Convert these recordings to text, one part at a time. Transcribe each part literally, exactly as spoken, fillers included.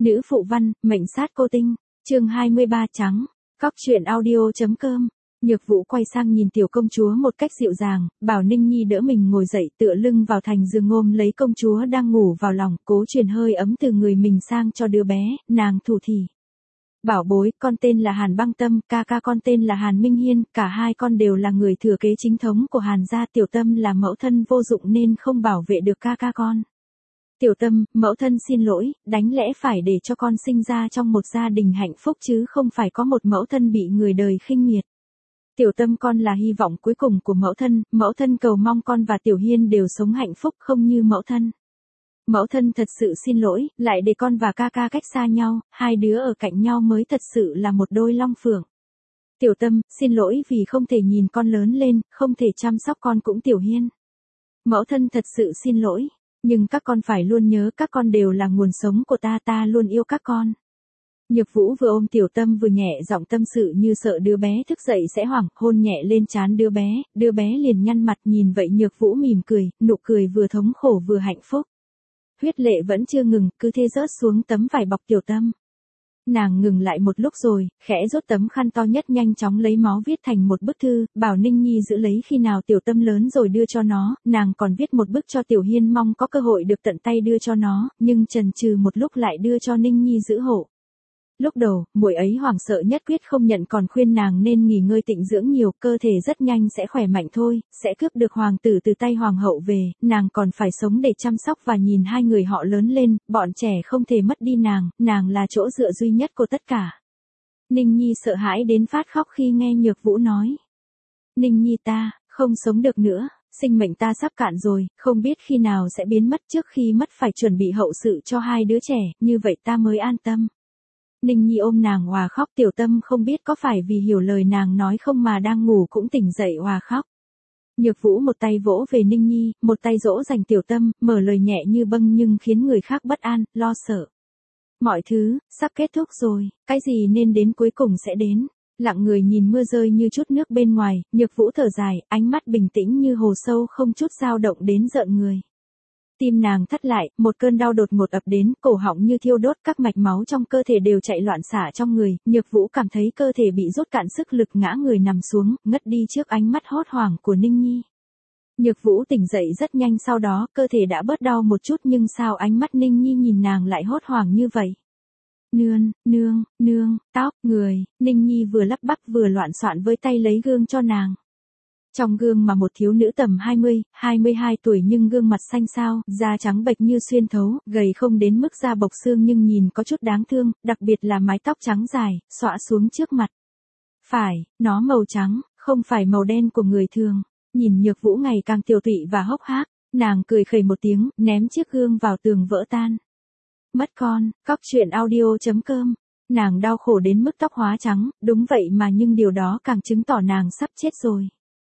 Nữ phụ văn, mệnh sát cô tinh. Chương hai mươi ba trắng. Cóc truyện audio.com. Nhược Vũ quay sang nhìn tiểu công chúa một cách dịu dàng, bảo Ninh Nhi đỡ mình ngồi dậy, tựa lưng vào thành giường ôm lấy công chúa đang ngủ vào lòng, cố truyền hơi ấm từ người mình sang cho đứa bé, nàng thủ thỉ. Bảo bối, con tên là Hàn Băng Tâm, ca ca con tên là Hàn Minh Hiên, cả hai con đều là người thừa kế chính thống của Hàn gia. Tiểu Tâm là mẫu thân vô dụng nên không bảo vệ được ca ca con. Tiểu Tâm, mẫu thân xin lỗi, đánh lẽ phải để cho con sinh ra trong một gia đình hạnh phúc chứ không phải có một mẫu thân bị người đời khinh miệt. Tiểu Tâm, con là hy vọng cuối cùng của mẫu thân, mẫu thân cầu mong con và Tiểu Hiên đều sống hạnh phúc không như mẫu thân. Mẫu thân thật sự xin lỗi, lại để con và ca ca cách xa nhau, hai đứa ở cạnh nhau mới thật sự là một đôi long phượng. Tiểu Tâm, xin lỗi vì không thể nhìn con lớn lên, không thể chăm sóc con cũng Tiểu Hiên. Mẫu thân thật sự xin lỗi, nhưng các con phải luôn nhớ các con đều là nguồn sống của ta, ta luôn yêu các con. Nhược Vũ vừa ôm Tiểu Tâm vừa nhẹ giọng tâm sự như sợ đứa bé thức dậy sẽ hoảng, hôn nhẹ lên trán đứa bé, đứa bé liền nhăn mặt nhìn vậy Nhược Vũ mỉm cười, nụ cười vừa thống khổ vừa hạnh phúc. Huyết lệ vẫn chưa ngừng, cứ thế rớt xuống tấm vải bọc Tiểu Tâm. Nàng ngừng lại một lúc rồi, khẽ rút tấm khăn to nhất nhanh chóng lấy máu viết thành một bức thư, bảo Ninh Nhi giữ lấy khi nào Tiểu Tâm lớn rồi đưa cho nó, nàng còn viết một bức cho Tiểu Hiên mong có cơ hội được tận tay đưa cho nó, nhưng chần chừ một lúc lại đưa cho Ninh Nhi giữ hộ. Lúc đầu, muội ấy hoảng sợ nhất quyết không nhận còn khuyên nàng nên nghỉ ngơi tịnh dưỡng nhiều, cơ thể rất nhanh sẽ khỏe mạnh thôi, sẽ cướp được hoàng tử từ tay hoàng hậu về, nàng còn phải sống để chăm sóc và nhìn hai người họ lớn lên, bọn trẻ không thể mất đi nàng, nàng là chỗ dựa duy nhất của tất cả. Ninh Nhi sợ hãi đến phát khóc khi nghe Nhược Vũ nói. Ninh Nhi ta, không sống được nữa, sinh mệnh ta sắp cạn rồi, không biết khi nào sẽ biến mất, trước khi mất phải chuẩn bị hậu sự cho hai đứa trẻ, như vậy ta mới an tâm. Ninh Nhi ôm nàng òa khóc, Tiểu Tâm không biết có phải vì hiểu lời nàng nói không mà đang ngủ cũng tỉnh dậy òa khóc. Nhược Vũ một tay vỗ về Ninh Nhi, một tay dỗ dành Tiểu Tâm, mở lời nhẹ như bâng nhưng khiến người khác bất an, lo sợ. Mọi thứ, sắp kết thúc rồi, cái gì nên đến cuối cùng sẽ đến. Lặng người nhìn mưa rơi như chút nước bên ngoài, Nhược Vũ thở dài, ánh mắt bình tĩnh như hồ sâu không chút dao động đến rợn người. Tim nàng thắt lại, một cơn đau đột ngột ập đến, cổ họng như thiêu đốt, các mạch máu trong cơ thể đều chạy loạn xả trong người, Nhược Vũ cảm thấy cơ thể bị rút cạn sức lực ngã người nằm xuống, ngất đi trước ánh mắt hốt hoảng của Ninh Nhi. Nhược Vũ tỉnh dậy rất nhanh sau đó, cơ thể đã bớt đau một chút nhưng sao ánh mắt Ninh Nhi nhìn nàng lại hốt hoảng như vậy? Nương, nương, nương, tóc, người, Ninh Nhi vừa lắp bắp vừa loạn soạn với tay lấy gương cho nàng. Trong gương mà một thiếu nữ tầm hai mươi, hai mươi hai tuổi nhưng gương mặt xanh xao, da trắng bệch như xuyên thấu, gầy không đến mức da bọc xương nhưng nhìn có chút đáng thương, đặc biệt là mái tóc trắng dài, xõa xuống trước mặt. Phải, nó màu trắng, không phải màu đen của người thường. Nhìn Nhược Vũ ngày càng tiều tụy và hốc hác, nàng cười khẩy một tiếng, ném chiếc gương vào tường vỡ tan. Mất con, cóc truyện audio.com. Nàng đau khổ đến mức tóc hóa trắng, đúng vậy mà nhưng điều đó càng chứng tỏ nàng sắp chết rồi.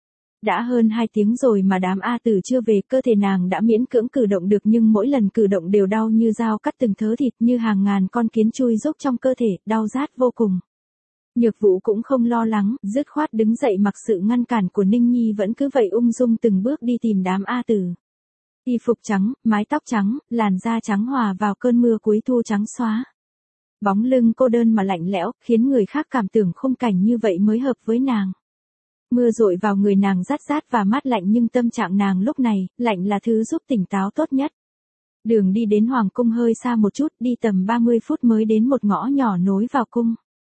Đã hơn hai tiếng rồi mà đám A Tử chưa về, cơ thể nàng đã miễn cưỡng cử động được nhưng mỗi lần cử động đều đau như dao cắt từng thớ thịt, như hàng ngàn con kiến chui rúc trong cơ thể, đau rát vô cùng. Nhược Vũ cũng không lo lắng, dứt khoát đứng dậy mặc sự ngăn cản của Ninh Nhi vẫn cứ vậy ung dung từng bước đi tìm đám A Tử. Y phục trắng, mái tóc trắng, làn da trắng hòa vào cơn mưa cuối thu trắng xóa. Bóng lưng cô đơn mà lạnh lẽo, khiến người khác cảm tưởng khung cảnh như vậy mới hợp với nàng. Mưa dội vào người nàng rát rát và mát lạnh nhưng tâm trạng nàng lúc này, lạnh là thứ giúp tỉnh táo tốt nhất. Đường đi đến Hoàng cung hơi xa một chút, đi tầm ba mươi phút mới đến một ngõ nhỏ nối vào cung.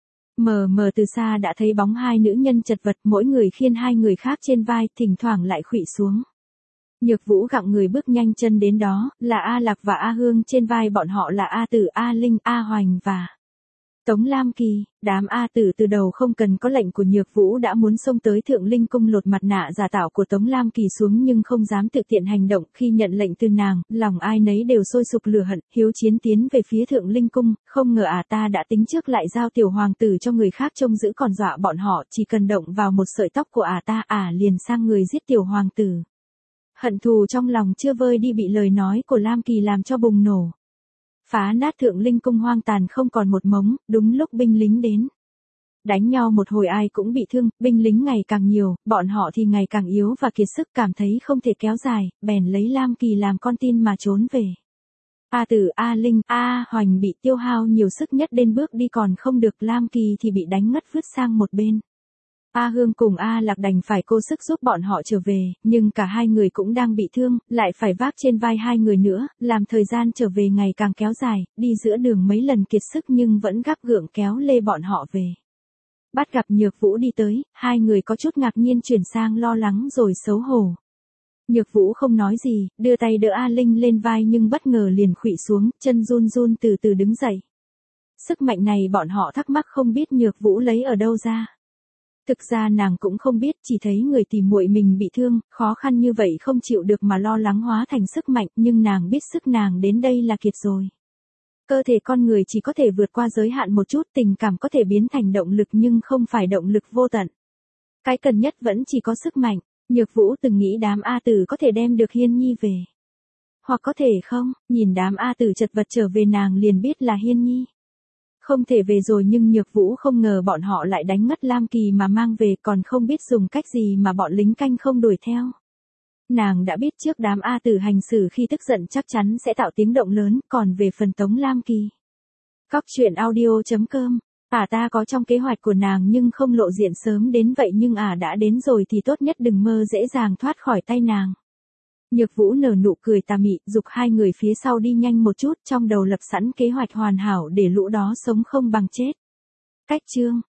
Mờ mờ từ xa đã thấy bóng hai nữ nhân chật vật, mỗi người khiêng hai người khác trên vai, thỉnh thoảng lại khuỵu xuống. Nhược Vũ gặng người bước nhanh chân đến đó, là A Lạc và A Hương, trên vai bọn họ là A Tử, A Linh, A Hoành và Tống Lam Kỳ. Đám A Tử từ đầu không cần có lệnh của Nhược Vũ đã muốn xông tới Thượng Linh cung lột mặt nạ giả tạo của Tống Lam Kỳ xuống nhưng không dám tự tiện hành động, khi nhận lệnh từ nàng, lòng ai nấy đều sôi sục lửa hận, hiếu chiến tiến về phía Thượng Linh cung, không ngờ à ta đã tính trước lại giao tiểu hoàng tử cho người khác trông giữ còn dọa bọn họ, chỉ cần động vào một sợi tóc của à ta à liền sang người giết tiểu hoàng tử. Hận thù trong lòng chưa vơi đi bị lời nói của Lam Kỳ làm cho bùng nổ. Phá nát Thượng Linh cung hoang tàn không còn một mống, đúng lúc binh lính đến. Đánh nhau một hồi ai cũng bị thương, binh lính ngày càng nhiều, bọn họ thì ngày càng yếu và kiệt sức, cảm thấy không thể kéo dài, bèn lấy Lam Kỳ làm con tin mà trốn về. A Tử, A Linh, A Hoành bị tiêu hao nhiều sức nhất đến bước đi còn không được, Lam Kỳ thì bị đánh ngất vứt sang một bên. A Hương cùng A Lạc đành phải cố sức giúp bọn họ trở về, nhưng cả hai người cũng đang bị thương, lại phải vác trên vai hai người nữa, làm thời gian trở về ngày càng kéo dài, đi giữa đường mấy lần kiệt sức nhưng vẫn gắng gượng kéo lê bọn họ về. Bắt gặp Nhược Vũ đi tới, hai người có chút ngạc nhiên chuyển sang lo lắng rồi xấu hổ. Nhược Vũ không nói gì, đưa tay đỡ A Linh lên vai nhưng bất ngờ liền khuỵu xuống, chân run run từ từ đứng dậy. Sức mạnh này bọn họ thắc mắc không biết Nhược Vũ lấy ở đâu ra. Thực ra nàng cũng không biết, chỉ thấy người tìm muội mình bị thương, khó khăn như vậy không chịu được mà lo lắng hóa thành sức mạnh, nhưng nàng biết sức nàng đến đây là kiệt rồi. Cơ thể con người chỉ có thể vượt qua giới hạn một chút, tình cảm có thể biến thành động lực nhưng không phải động lực vô tận. Cái cần nhất vẫn chỉ có sức mạnh. Nhược Vũ từng nghĩ đám A Tử có thể đem được Hiên Nhi về. Hoặc có thể không, nhìn đám A Tử chật vật trở về nàng liền biết là Hiên Nhi. Không thể về rồi nhưng Nhược Vũ không ngờ bọn họ lại đánh ngất Lam Kỳ mà mang về, còn không biết dùng cách gì mà bọn lính canh không đuổi theo. Nàng đã biết trước đám A Tử hành xử khi tức giận chắc chắn sẽ tạo tiếng động lớn, còn về phần tống Lam Kỳ. Cóc truyện audio chấm com. Ả ta có trong kế hoạch của nàng nhưng không lộ diện sớm đến vậy, nhưng ả đã đến rồi thì tốt nhất đừng mơ dễ dàng thoát khỏi tay nàng. Nhược Vũ nở nụ cười tà mị, giục hai người phía sau đi nhanh một chút, trong đầu lập sẵn kế hoạch hoàn hảo để lũ đó sống không bằng chết. Cách chương